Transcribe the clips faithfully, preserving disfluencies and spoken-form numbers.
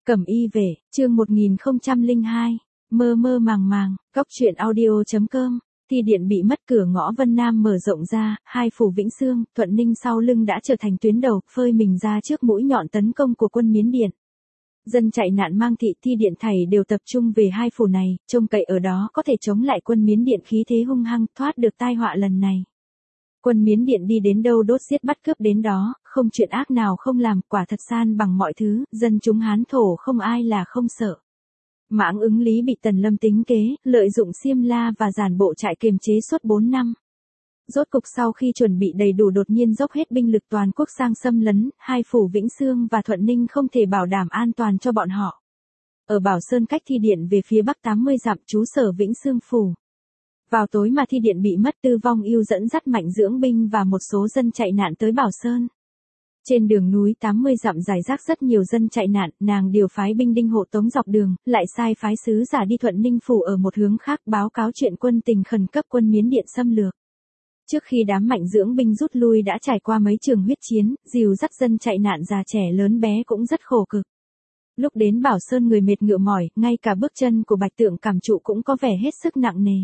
Cẩm y về, chương một nghìn không trăm lẻ hai, mơ mơ màng màng, cóc truyện audio.com, thi điện bị mất cửa ngõ Vân Nam mở rộng ra, hai phủ Vĩnh Xương, Thuận Ninh sau lưng đã trở thành tuyến đầu, phơi mình ra trước mũi nhọn tấn công của quân Miến Điện. Dân chạy nạn Mang Thị Thi Điện thảy đều tập trung về hai phủ này, trông cậy ở đó có thể chống lại quân Miến Điện khí thế hung hăng, thoát được tai họa lần này. Quân Miến Điện đi đến đâu đốt giết bắt cướp đến đó, không chuyện ác nào không làm, quả thật san bằng mọi thứ, dân chúng Hán thổ không ai là không sợ. Mãng Ứng Lý bị Tần Lâm tính kế, lợi dụng xiêm la và giản bộ trại kiềm chế suốt bốn năm. Rốt cục sau khi chuẩn bị đầy đủ đột nhiên dốc hết binh lực toàn quốc sang xâm lấn, hai phủ Vĩnh Xương và Thuận Ninh không thể bảo đảm an toàn cho bọn họ. Ở Bảo Sơn cách Thi Điện về phía bắc tám mươi dặm trú sở Vĩnh Xương phủ. Vào tối mà Thi Điện bị mất, Tư Vong Ưu dẫn dắt Mạnh Dưỡng binh và một số dân chạy nạn tới Bảo Sơn. Trên đường núi tám mươi dặm rải rác rất nhiều dân chạy nạn, nàng điều phái binh đinh hộ tống dọc đường, lại sai phái sứ giả đi Thuận Ninh phủ ở một hướng khác báo cáo chuyện quân tình khẩn cấp quân Miến Điện xâm lược. Trước khi đám Mạnh Dưỡng binh rút lui đã trải qua mấy trường huyết chiến, dìu dắt dân chạy nạn già trẻ lớn bé cũng rất khổ cực. Lúc đến Bảo Sơn người mệt ngựa mỏi, ngay cả bước chân của Bạch Tượng Cảm Trụ cũng có vẻ hết sức nặng nề.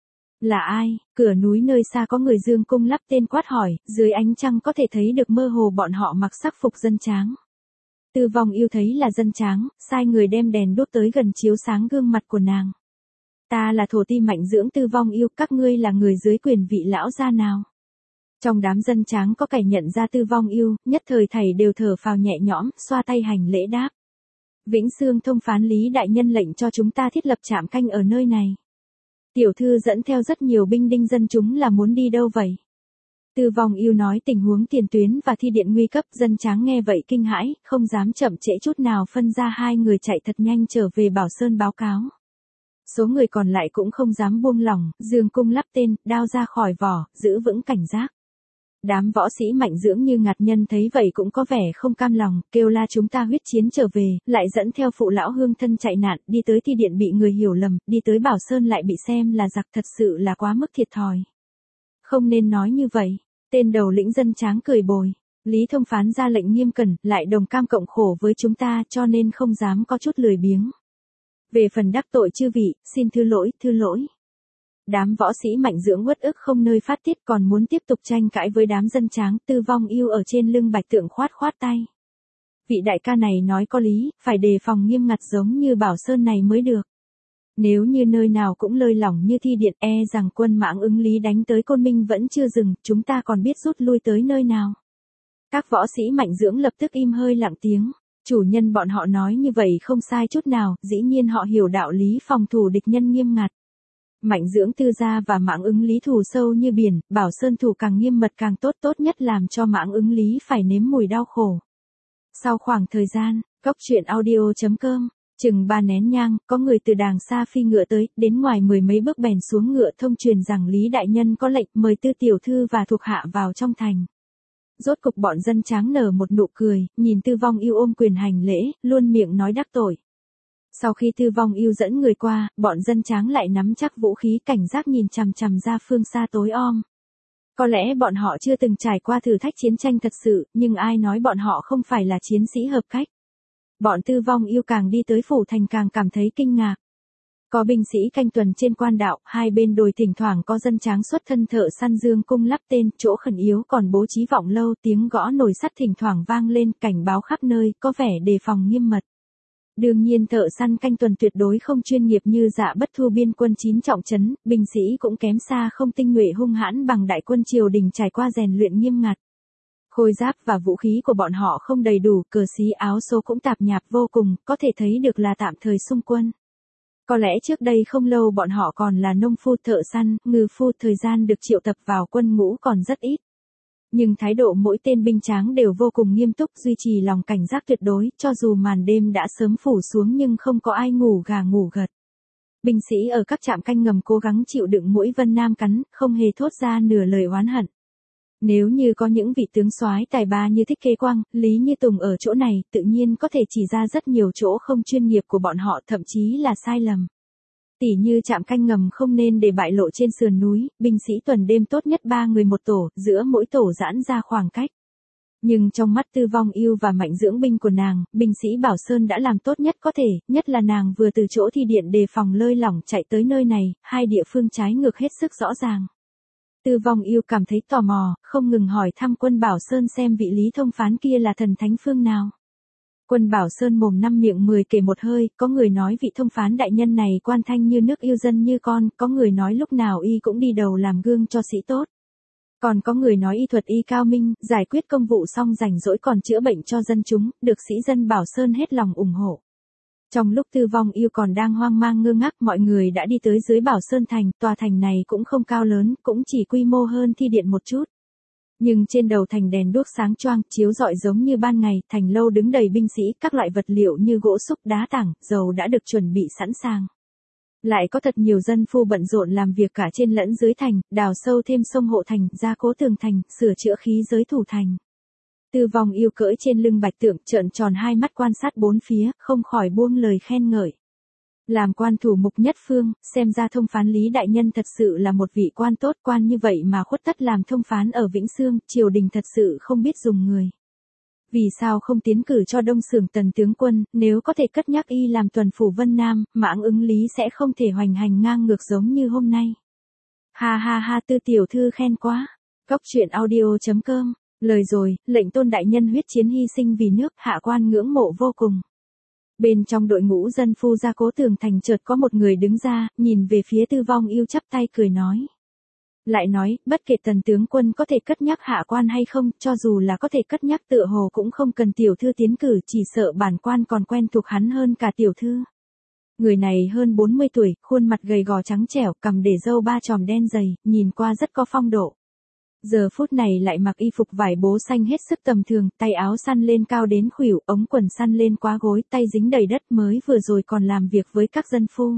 Là ai? Cửa núi nơi xa có người dương cung lắp tên quát hỏi, dưới ánh trăng có thể thấy được mơ hồ bọn họ mặc sắc phục dân tráng. Tư Vong Ưu thấy là dân tráng, sai người đem đèn đốt tới gần chiếu sáng gương mặt của nàng. Ta là thổ ti Mạnh Dưỡng Tư Vong Ưu, các ngươi là người dưới quyền vị lão gia nào? Trong đám dân tráng có kẻ nhận ra Tư Vong Ưu, nhất thời thảy đều thở phào nhẹ nhõm, xoa tay hành lễ đáp. Vĩnh Xương thông phán Lý đại nhân lệnh cho chúng ta thiết lập trạm canh ở nơi này. Tiểu thư dẫn theo rất nhiều binh đinh dân chúng là muốn đi đâu vậy? Tư Vong Ưu nói tình huống tiền tuyến và Thi Điện nguy cấp, dân tráng nghe vậy kinh hãi, không dám chậm trễ chút nào phân ra hai người chạy thật nhanh trở về Bảo Sơn báo cáo. Số người còn lại cũng không dám buông lỏng, dương cung lắp tên, đao ra khỏi vỏ, giữ vững cảnh giác. Đám võ sĩ Mạnh Dưỡng như Ngạt Nhân thấy vậy cũng có vẻ không cam lòng, kêu la chúng ta huyết chiến trở về, lại dẫn theo phụ lão hương thân chạy nạn, đi tới Thi Điện bị người hiểu lầm, đi tới Bảo Sơn lại bị xem là giặc, thật sự là quá mức thiệt thòi. Không nên nói như vậy, tên đầu lĩnh dân tráng cười bồi. Lý thông phán ra lệnh nghiêm cẩn, lại đồng cam cộng khổ với chúng ta cho nên không dám có chút lười biếng. Về phần đắc tội chư vị, xin thứ lỗi, thứ lỗi. Đám võ sĩ Mạnh Dưỡng uất ức không nơi phát tiết còn muốn tiếp tục tranh cãi với đám dân tráng. Tư Vong Ưu ở trên lưng Bạch Tượng khoát khoát tay. Vị đại ca này nói có lý, phải đề phòng nghiêm ngặt giống như Bảo Sơn này mới được. Nếu như nơi nào cũng lơi lỏng như Thi Điện, e rằng quân Mãng Ứng Lý đánh tới Côn Minh vẫn chưa dừng, chúng ta còn biết rút lui tới nơi nào. Các võ sĩ Mạnh Dưỡng lập tức im hơi lặng tiếng. Chủ nhân bọn họ nói như vậy không sai chút nào, dĩ nhiên họ hiểu đạo lý phòng thủ địch nhân nghiêm ngặt. Mạnh Dưỡng Tư gia và Mãng Ứng Lý thù sâu như biển, Bảo Sơn thủ càng nghiêm mật càng tốt, tốt nhất làm cho Mãng Ứng Lý phải nếm mùi đau khổ. Sau khoảng thời gian, cóc truyện audio.com, chừng ba nén nhang, có người từ đàng xa phi ngựa tới, đến ngoài mười mấy bước bèn xuống ngựa thông truyền rằng Lý đại nhân có lệnh mời Tư tiểu thư và thuộc hạ vào trong thành. Rốt cục bọn dân tráng nở một nụ cười, nhìn Tư Vong Ưu ôm quyền hành lễ, luôn miệng nói đắc tội. Sau khi Tư Vong Ưu dẫn người qua, bọn dân tráng lại nắm chắc vũ khí cảnh giác nhìn chằm chằm ra phương xa tối om. Có lẽ bọn họ chưa từng trải qua thử thách chiến tranh thật sự, nhưng ai nói bọn họ không phải là chiến sĩ hợp cách. Bọn Tư Vong Ưu càng đi tới phủ thành càng cảm thấy kinh ngạc. Có binh sĩ canh tuần trên quan đạo, hai bên đồi thỉnh thoảng có dân tráng xuất thân thợ săn dương cung lắp tên, chỗ khẩn yếu còn bố trí vọng lâu, tiếng gõ nồi sắt thỉnh thoảng vang lên, cảnh báo khắp nơi, có vẻ đề phòng nghiêm mật. Đương nhiên thợ săn canh tuần tuyệt đối không chuyên nghiệp như Dạ Bất Thu biên quân chín trọng trấn, binh sĩ cũng kém xa không tinh nhuệ hung hãn bằng đại quân triều đình trải qua rèn luyện nghiêm ngặt. Khôi giáp và vũ khí của bọn họ không đầy đủ, cờ xí áo số cũng tạp nhạp vô cùng, có thể thấy được là tạm thời xung quân. Có lẽ trước đây không lâu bọn họ còn là nông phu thợ săn, ngư phu, thời gian được triệu tập vào quân ngũ còn rất ít. Nhưng thái độ mỗi tên binh tráng đều vô cùng nghiêm túc, duy trì lòng cảnh giác tuyệt đối, cho dù màn đêm đã sớm phủ xuống nhưng không có ai ngủ gà ngủ gật. Binh sĩ ở các trạm canh ngầm cố gắng chịu đựng mũi Vân Nam cắn, không hề thốt ra nửa lời oán hận. Nếu như có những vị tướng soái tài ba như Thích Kế Quang, Lý Như Tùng ở chỗ này, tự nhiên có thể chỉ ra rất nhiều chỗ không chuyên nghiệp của bọn họ, thậm chí là sai lầm. Tỉ như trạm canh ngầm không nên để bại lộ trên sườn núi, binh sĩ tuần đêm tốt nhất ba người một tổ, giữa mỗi tổ giãn ra khoảng cách. Nhưng trong mắt Tư Vong Yêu và Mạnh Dưỡng binh của nàng, binh sĩ Bảo Sơn đã làm tốt nhất có thể, nhất là nàng vừa từ chỗ thi điện đề phòng lơi lỏng chạy tới nơi này, hai địa phương trái ngược hết sức rõ ràng. Tư Vong Yêu cảm thấy tò mò, không ngừng hỏi thăm quân Bảo Sơn xem vị Lý Thông Phán kia là thần thánh phương nào. Quân Bảo Sơn mồm năm miệng mười kể một hơi, có người nói vị thông phán đại nhân này quan thanh như nước yêu dân như con, có người nói lúc nào y cũng đi đầu làm gương cho sĩ tốt. Còn có người nói y thuật y cao minh, giải quyết công vụ xong rảnh rỗi còn chữa bệnh cho dân chúng, được sĩ dân Bảo Sơn hết lòng ủng hộ. Trong lúc Tư Vong Yêu còn đang hoang mang ngơ ngác, mọi người đã đi tới dưới Bảo Sơn thành, tòa thành này cũng không cao lớn, cũng chỉ quy mô hơn thi điện một chút. Nhưng trên đầu thành đèn đuốc sáng choang, chiếu rọi giống như ban ngày, thành lâu đứng đầy binh sĩ, các loại vật liệu như gỗ xúc, đá tảng, dầu đã được chuẩn bị sẵn sàng. Lại có thật nhiều dân phu bận rộn làm việc cả trên lẫn dưới thành, đào sâu thêm sông hộ thành, gia cố tường thành, sửa chữa khí giới thủ thành. Tư Vong Yêu cưỡi trên lưng bạch tượng, trợn tròn hai mắt quan sát bốn phía, không khỏi buông lời khen ngợi. Làm quan thủ mục nhất phương, xem ra thông phán Lý đại nhân thật sự là một vị quan tốt, quan như vậy mà khuất tất làm thông phán ở Vĩnh Xương, triều đình thật sự không biết dùng người. Vì sao không tiến cử cho Đông Xưởng Tần tướng quân, nếu có thể cất nhắc y làm tuần phủ Vân Nam, Mãng Ứng Lý sẽ không thể hoành hành ngang ngược giống như hôm nay. Ha ha ha, Tư tiểu thư khen quá. Cóc truyện audio chấm com. Lời rồi, lệnh Tôn đại nhân huyết chiến hy sinh vì nước, hạ quan ngưỡng mộ vô cùng. Bên trong đội ngũ dân phu gia cố tường thành chợt có một người đứng ra, nhìn về phía Tư Vong Yêu chắp tay cười nói. Lại nói, bất kể Tần tướng quân có thể cất nhắc hạ quan hay không, cho dù là có thể cất nhắc tựa hồ cũng không cần tiểu thư tiến cử, chỉ sợ bản quan còn quen thuộc hắn hơn cả tiểu thư. Người này hơn bốn mươi tuổi, khuôn mặt gầy gò trắng trẻo, cằm để râu ba chòm đen dày, nhìn qua rất có phong độ. Giờ phút này lại mặc y phục vải bố xanh hết sức tầm thường, tay áo săn lên cao đến khuỷu, ống quần săn lên quá gối, tay dính đầy đất, mới vừa rồi còn làm việc với các dân phu.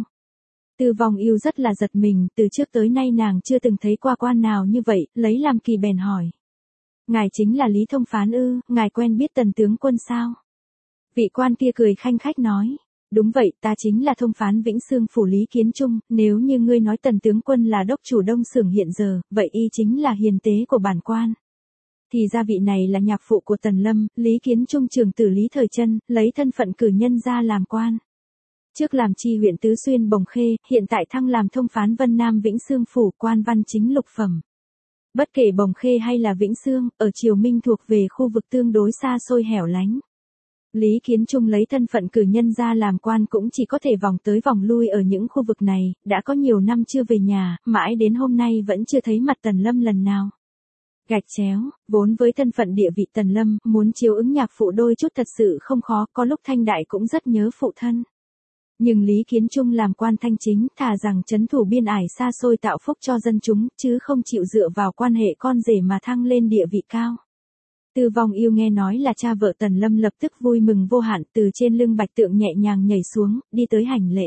Tư Vong Yêu rất là giật mình, từ trước tới nay nàng chưa từng thấy qua quan nào như vậy, lấy làm kỳ bèn hỏi. Ngài chính là Lý Thông Phán ư, ngài quen biết Tần tướng quân sao? Vị quan kia cười khanh khách nói. Đúng vậy, ta chính là thông phán Vĩnh Xương phủ Lý Kiến Trung, nếu như ngươi nói Tần tướng quân là đốc chủ Đông Xưởng hiện giờ, vậy y chính là hiền tế của bản quan. Thì ra vị này là nhạc phụ của Tần Lâm, Lý Kiến Trung trưởng tử Lý Thời Chân, lấy thân phận cử nhân ra làm quan. Trước làm tri huyện Tứ Xuyên Bồng Khê, hiện tại thăng làm thông phán Vân Nam Vĩnh Xương phủ, quan văn chính lục phẩm. Bất kể Bồng Khê hay là Vĩnh Xương, ở Triều Minh thuộc về khu vực tương đối xa xôi hẻo lánh. Lý Kiến Trung lấy thân phận cử nhân ra làm quan cũng chỉ có thể vòng tới vòng lui ở những khu vực này, đã có nhiều năm chưa về nhà, mãi đến hôm nay vẫn chưa thấy mặt Tần Lâm lần nào. Gạch chéo, vốn với thân phận địa vị Tần Lâm, muốn chiếu ứng nhạc phụ đôi chút thật sự không khó, có lúc Thanh Đại cũng rất nhớ phụ thân. Nhưng Lý Kiến Trung làm quan thanh chính, thà rằng trấn thủ biên ải xa xôi tạo phúc cho dân chúng, chứ không chịu dựa vào quan hệ con rể mà thăng lên địa vị cao. Tư Vong Yêu nghe nói là cha vợ Tần Lâm lập tức vui mừng vô hạn, từ trên lưng bạch tượng nhẹ nhàng nhảy xuống, đi tới hành lễ.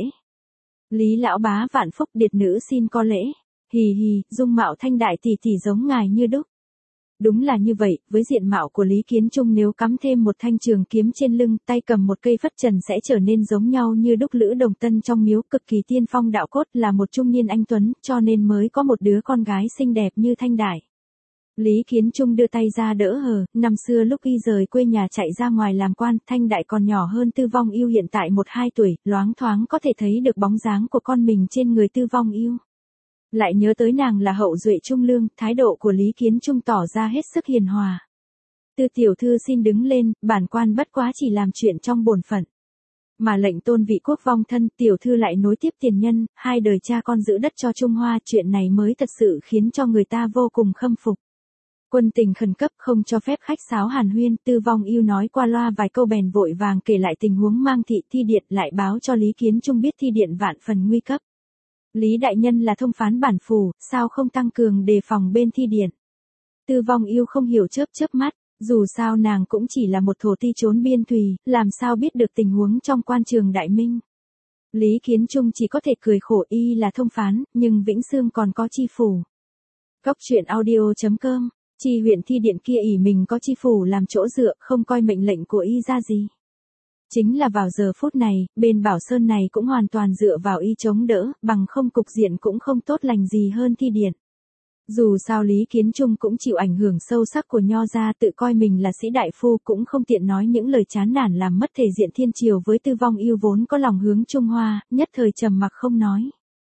Lý lão bá vạn phúc, điệt nữ xin có lễ. Hì hì, dung mạo Thanh Đại tỷ tỷ giống ngài như đúc. Đúng là như vậy, với diện mạo của Lý Kiến Trung nếu cắm thêm một thanh trường kiếm trên lưng, tay cầm một cây phất trần sẽ trở nên giống nhau như đúc Lữ Đồng Tân trong miếu, cực kỳ tiên phong đạo cốt, là một trung niên anh tuấn, cho nên mới có một đứa con gái xinh đẹp như Thanh Đại. Lý Kiến Trung đưa tay ra đỡ hờ, năm xưa lúc y rời quê nhà chạy ra ngoài làm quan, Thanh Đại còn nhỏ hơn Tư Vong Yêu hiện tại một hai tuổi, loáng thoáng có thể thấy được bóng dáng của con mình trên người Tư Vong Yêu. Lại nhớ tới nàng là hậu duệ trung lương, thái độ của Lý Kiến Trung tỏ ra hết sức hiền hòa. Tư tiểu thư xin đứng lên, bản quan bất quá chỉ làm chuyện trong bổn phận. Mà lệnh tôn vị quốc vong thân, tiểu thư lại nối tiếp tiền nhân, hai đời cha con giữ đất cho Trung Hoa, chuyện này mới thật sự khiến cho người ta vô cùng khâm phục. Quân tình khẩn cấp không cho phép khách sáo hàn huyên, Tư Vong Yêu nói qua loa vài câu bèn vội vàng kể lại tình huống mang thị thi điện, lại báo cho Lý Kiến Trung biết thi điện vạn phần nguy cấp. Lý đại nhân là thông phán bản phủ, sao không tăng cường đề phòng bên thi điện? Tư Vong Yêu không hiểu chớp chớp mắt, dù sao nàng cũng chỉ là một thổ ti trốn biên thùy, làm sao biết được tình huống trong quan trường đại minh. Lý Kiến Trung chỉ có thể cười khổ, y là thông phán, nhưng Vĩnh Xương còn có chi phủ. Cóc truyện audio chấm com. Chi huyện thi điện kia ỷ mình có chi phủ làm chỗ dựa, không coi mệnh lệnh của y ra gì. Chính là vào giờ phút này, bên Bảo Sơn này cũng hoàn toàn dựa vào y chống đỡ, bằng không cục diện cũng không tốt lành gì hơn thi điện. Dù sao Lý Kiến Trung cũng chịu ảnh hưởng sâu sắc của Nho gia, tự coi mình là sĩ đại phu, cũng không tiện nói những lời chán nản làm mất thể diện thiên triều với Tư Vong Yêu vốn có lòng hướng Trung Hoa, nhất thời trầm mặc không nói.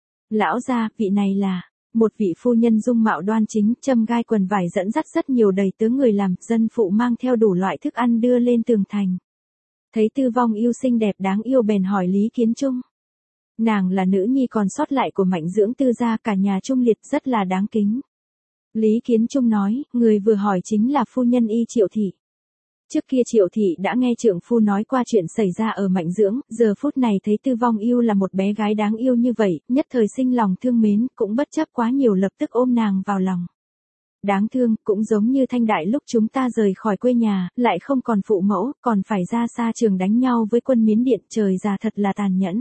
Lão gia, vị này là một vị phu nhân dung mạo đoan chính, châm gai quần vải dẫn dắt rất nhiều đầy tớ người làm, dân phụ mang theo đủ loại thức ăn đưa lên tường thành. Thấy Tư Vong Yêu xinh đẹp đáng yêu bèn hỏi Lý Kiến Trung. Nàng là nữ nhi còn sót lại của Mạnh Dưỡng Tư gia, cả nhà trung liệt, rất là đáng kính. Lý Kiến Trung nói, người vừa hỏi chính là phu nhân y Triệu Thị. Trước kia Triệu Thị đã nghe trượng phu nói qua chuyện xảy ra ở Mạnh Dưỡng, giờ phút này thấy Tư Vong Yêu là một bé gái đáng yêu như vậy, nhất thời sinh lòng thương mến, cũng bất chấp quá nhiều lập tức ôm nàng vào lòng. Đáng thương, cũng giống như Thanh Đại lúc chúng ta rời khỏi quê nhà, lại không còn phụ mẫu, còn phải ra xa trường đánh nhau với quân Miến Điện, trời già thật là tàn nhẫn.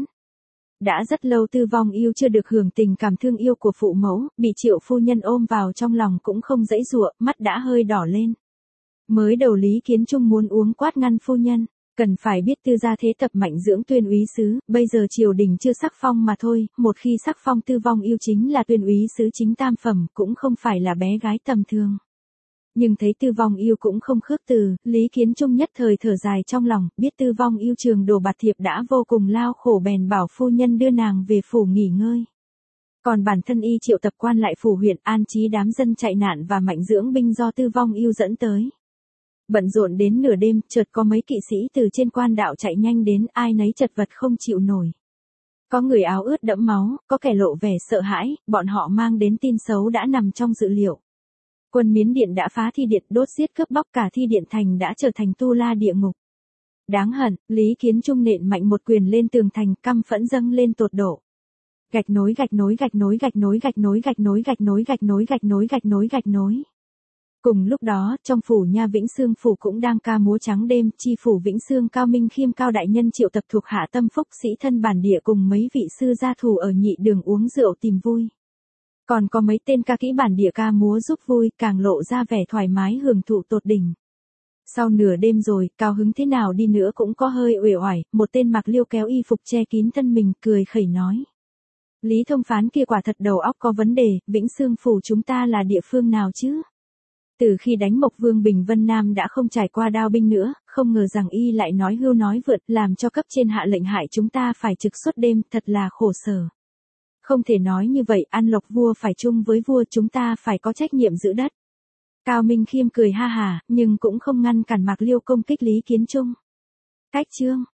Đã rất lâu Tư Vong Yêu chưa được hưởng tình cảm thương yêu của phụ mẫu, bị Triệu phu nhân ôm vào trong lòng cũng không dãy dụa, mắt đã hơi đỏ lên. Mới đầu Lý Kiến Trung muốn uống quát ngăn phu nhân, cần phải biết Tư gia thế tập Mạnh Dưỡng tuyên úy sứ, bây giờ triều đình chưa sắc phong mà thôi, một khi sắc phong Tư Vong Yêu chính là tuyên úy sứ chính tam phẩm, cũng không phải là bé gái tầm thường. Nhưng thấy Tư Vong Yêu cũng không khước từ, Lý Kiến Trung nhất thời thở dài trong lòng, biết Tư Vong Yêu trường đồ bạt thiệp đã vô cùng lao khổ bèn bảo phu nhân đưa nàng về phủ nghỉ ngơi. Còn bản thân y triệu tập quan lại phủ huyện an trí đám dân chạy nạn và Mạnh Dưỡng binh do Tư Vong Yêu dẫn tới. Bận rộn đến nửa đêm, chợt có mấy kỵ sĩ từ trên quan đạo chạy nhanh đến, ai nấy chật vật không chịu nổi. Có người áo ướt đẫm máu, có kẻ lộ vẻ sợ hãi, bọn họ mang đến tin xấu đã nằm trong dự liệu. Quân Miến Điện đã phá thi điện, đốt giết cướp bóc, cả thi điện thành đã trở thành tu la địa ngục. Đáng hận, Lý Kiến Trung nện mạnh một quyền lên tường thành, căm phẫn dâng lên tột độ. Gạch nối gạch nối gạch nối gạch nối gạch nối gạch nối gạch nối gạch nối gạch nối gạch nối gạch nối. Cùng lúc đó, trong phủ Nha Vĩnh Xương phủ cũng đang ca múa trắng đêm, chi phủ Vĩnh Xương Cao Minh Khiêm Cao đại nhân triệu tập thuộc hạ tâm phúc sĩ thân bản địa cùng mấy vị sư gia thủ ở nhị đường uống rượu tìm vui. Còn có mấy tên ca kỹ bản địa ca múa giúp vui, càng lộ ra vẻ thoải mái hưởng thụ tột đỉnh. Sau nửa đêm rồi, cao hứng thế nào đi nữa cũng có hơi uể oải, một tên mặc liêu kéo y phục che kín thân mình, cười khẩy nói. Lý thông phán kia quả thật đầu óc có vấn đề, Vĩnh Xương phủ chúng ta là địa phương nào chứ? Từ khi đánh Mộc Vương Bình Vân Nam đã không trải qua đao binh nữa, không ngờ rằng y lại nói hưu nói vượt, làm cho cấp trên hạ lệnh hại chúng ta phải trực suốt đêm, thật là khổ sở. Không thể nói như vậy, An Lộc vua phải chung với vua, chúng ta phải có trách nhiệm giữ đất. Cao Minh Khiêm cười ha hà, nhưng cũng không ngăn cản Mạc Liêu công kích Lý Kiến Trung. Cách chương